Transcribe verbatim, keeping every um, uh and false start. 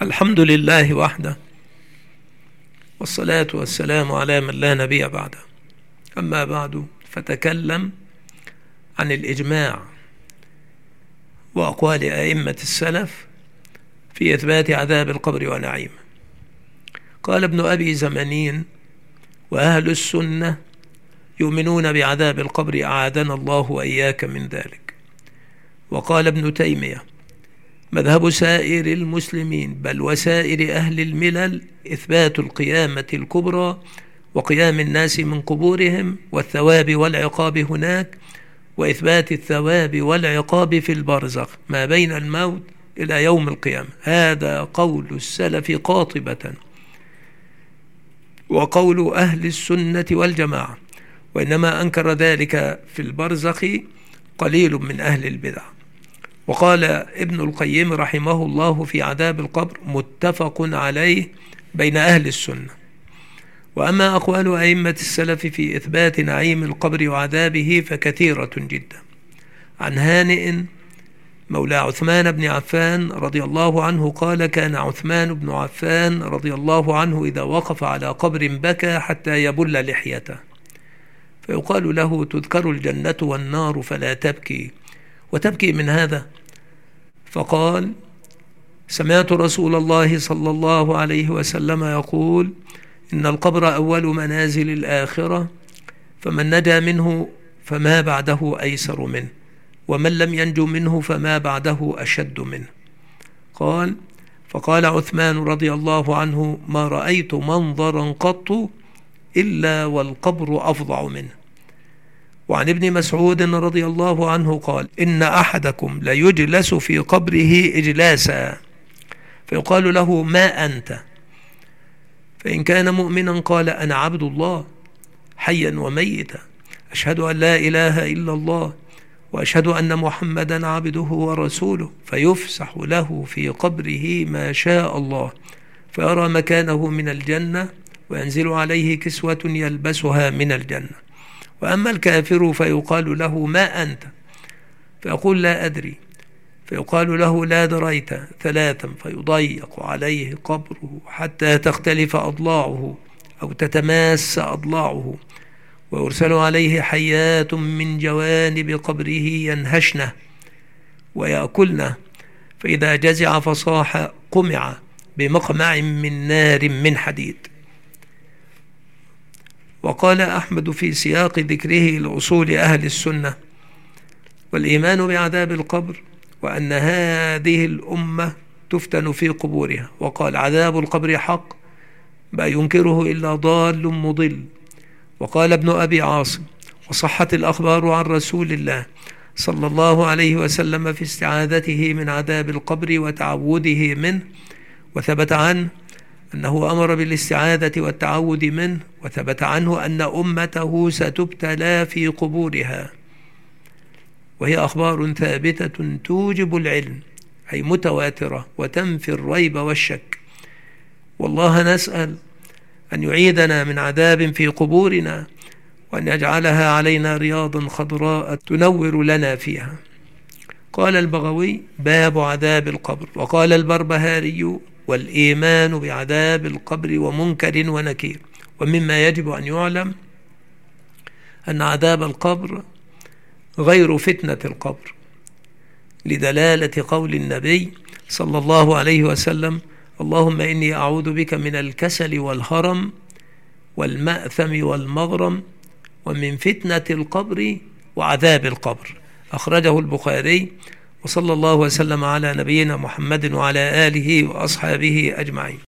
الحمد لله وحده، والصلاة والسلام على من لا نبي بعده. أما بعد، فتكلم عن الإجماع وأقوال أئمة السلف في إثبات عذاب القبر ونعيمه. قال ابن أبي زمانين: وأهل السنة يؤمنون بعذاب القبر، أعاذنا الله وإياك من ذلك. وقال ابن تيمية: مذهب سائر المسلمين بل وسائر أهل الملل إثبات القيامة الكبرى وقيام الناس من قبورهم والثواب والعقاب هناك، وإثبات الثواب والعقاب في البرزخ ما بين الموت إلى يوم القيامة. هذا قول السلف قاطبة، وقول أهل السنة والجماعة، وإنما أنكر ذلك في البرزخ قليل من أهل البدع. وقال ابن القيم رحمه الله في عذاب القبر: متفق عليه بين أهل السنة. وأما أقوال أئمة السلف في إثبات نعيم القبر وعذابه فكثيرة جدا. عن هانئ مولى عثمان بن عفان رضي الله عنه قال: كان عثمان بن عفان رضي الله عنه إذا وقف على قبر بكى حتى يبل لحيته، فيقال له: تذكر الجنة والنار فلا تبكي، وتبكي من هذا؟ فقال: سمعت رسول الله صلى الله عليه وسلم يقول: إن القبر أول منازل الآخرة، فمن نجا منه فما بعده أيسر منه، ومن لم ينجو منه فما بعده أشد منه. قال: فقال عثمان رضي الله عنه: ما رأيت منظرا قط إلا والقبر أفظع منه. وعن ابن مسعود رضي الله عنه قال: إن أحدكم ليجلس في قبره إجلاسا، فيقال له: ما أنت؟ فإن كان مؤمنا قال: أنا عبد الله حيا وميتا، أشهد أن لا إله إلا الله وأشهد أن محمدا عبده ورسوله، فيفسح له في قبره ما شاء الله، فيرى مكانه من الجنة، وينزل عليه كسوة يلبسها من الجنة. وأما الكافر فيقال له: ما أنت؟ فيقول: لا أدري. فيقال له: لا دريت ثلاثا، فيضيق عليه قبره حتى تختلف أضلاعه أو تتماس أضلاعه، ويرسل عليه حيات من جوانب قبره ينهشنه ويأكلنه، فإذا جزع فصاح قمع بمقمع من نار من حديد. وقال أحمد في سياق ذكره لأصول أهل السنة: والإيمان بعذاب القبر وأن هذه الأمة تفتن في قبورها. وقال: عذاب القبر حق، ما ينكره إلا ضال مضل. وقال ابن أبي عاصم: وصحت الأخبار عن رسول الله صلى الله عليه وسلم في استعاذته من عذاب القبر وتعوذه منه، وثبت عنه أنه أمر بالاستعاذة والتعوذ منه، وثبت عنه أن أمته ستبتلى في قبورها. وهي أخبار ثابتة توجب العلم، أي متواترة، وتنفي الريب والشك. والله نسأل أن يعيدنا من عذاب في قبورنا، وأن يجعلها علينا رياضا خضراء تنور لنا فيها. قال البغوي: باب عذاب القبر. وقال البربهاري: والإيمان بعذاب القبر ومنكر ونكير. ومما يجب أن يعلم أن عذاب القبر غير فتنة القبر، لدلالة قول النبي صلى الله عليه وسلم: اللهم إني أعوذ بك من الكسل والهرم والمأثم والمغرم ومن فتنة القبر وعذاب القبر. أخرجه البخاري. وصلى الله وسلم على نبينا محمد وعلى آله وأصحابه أجمعين.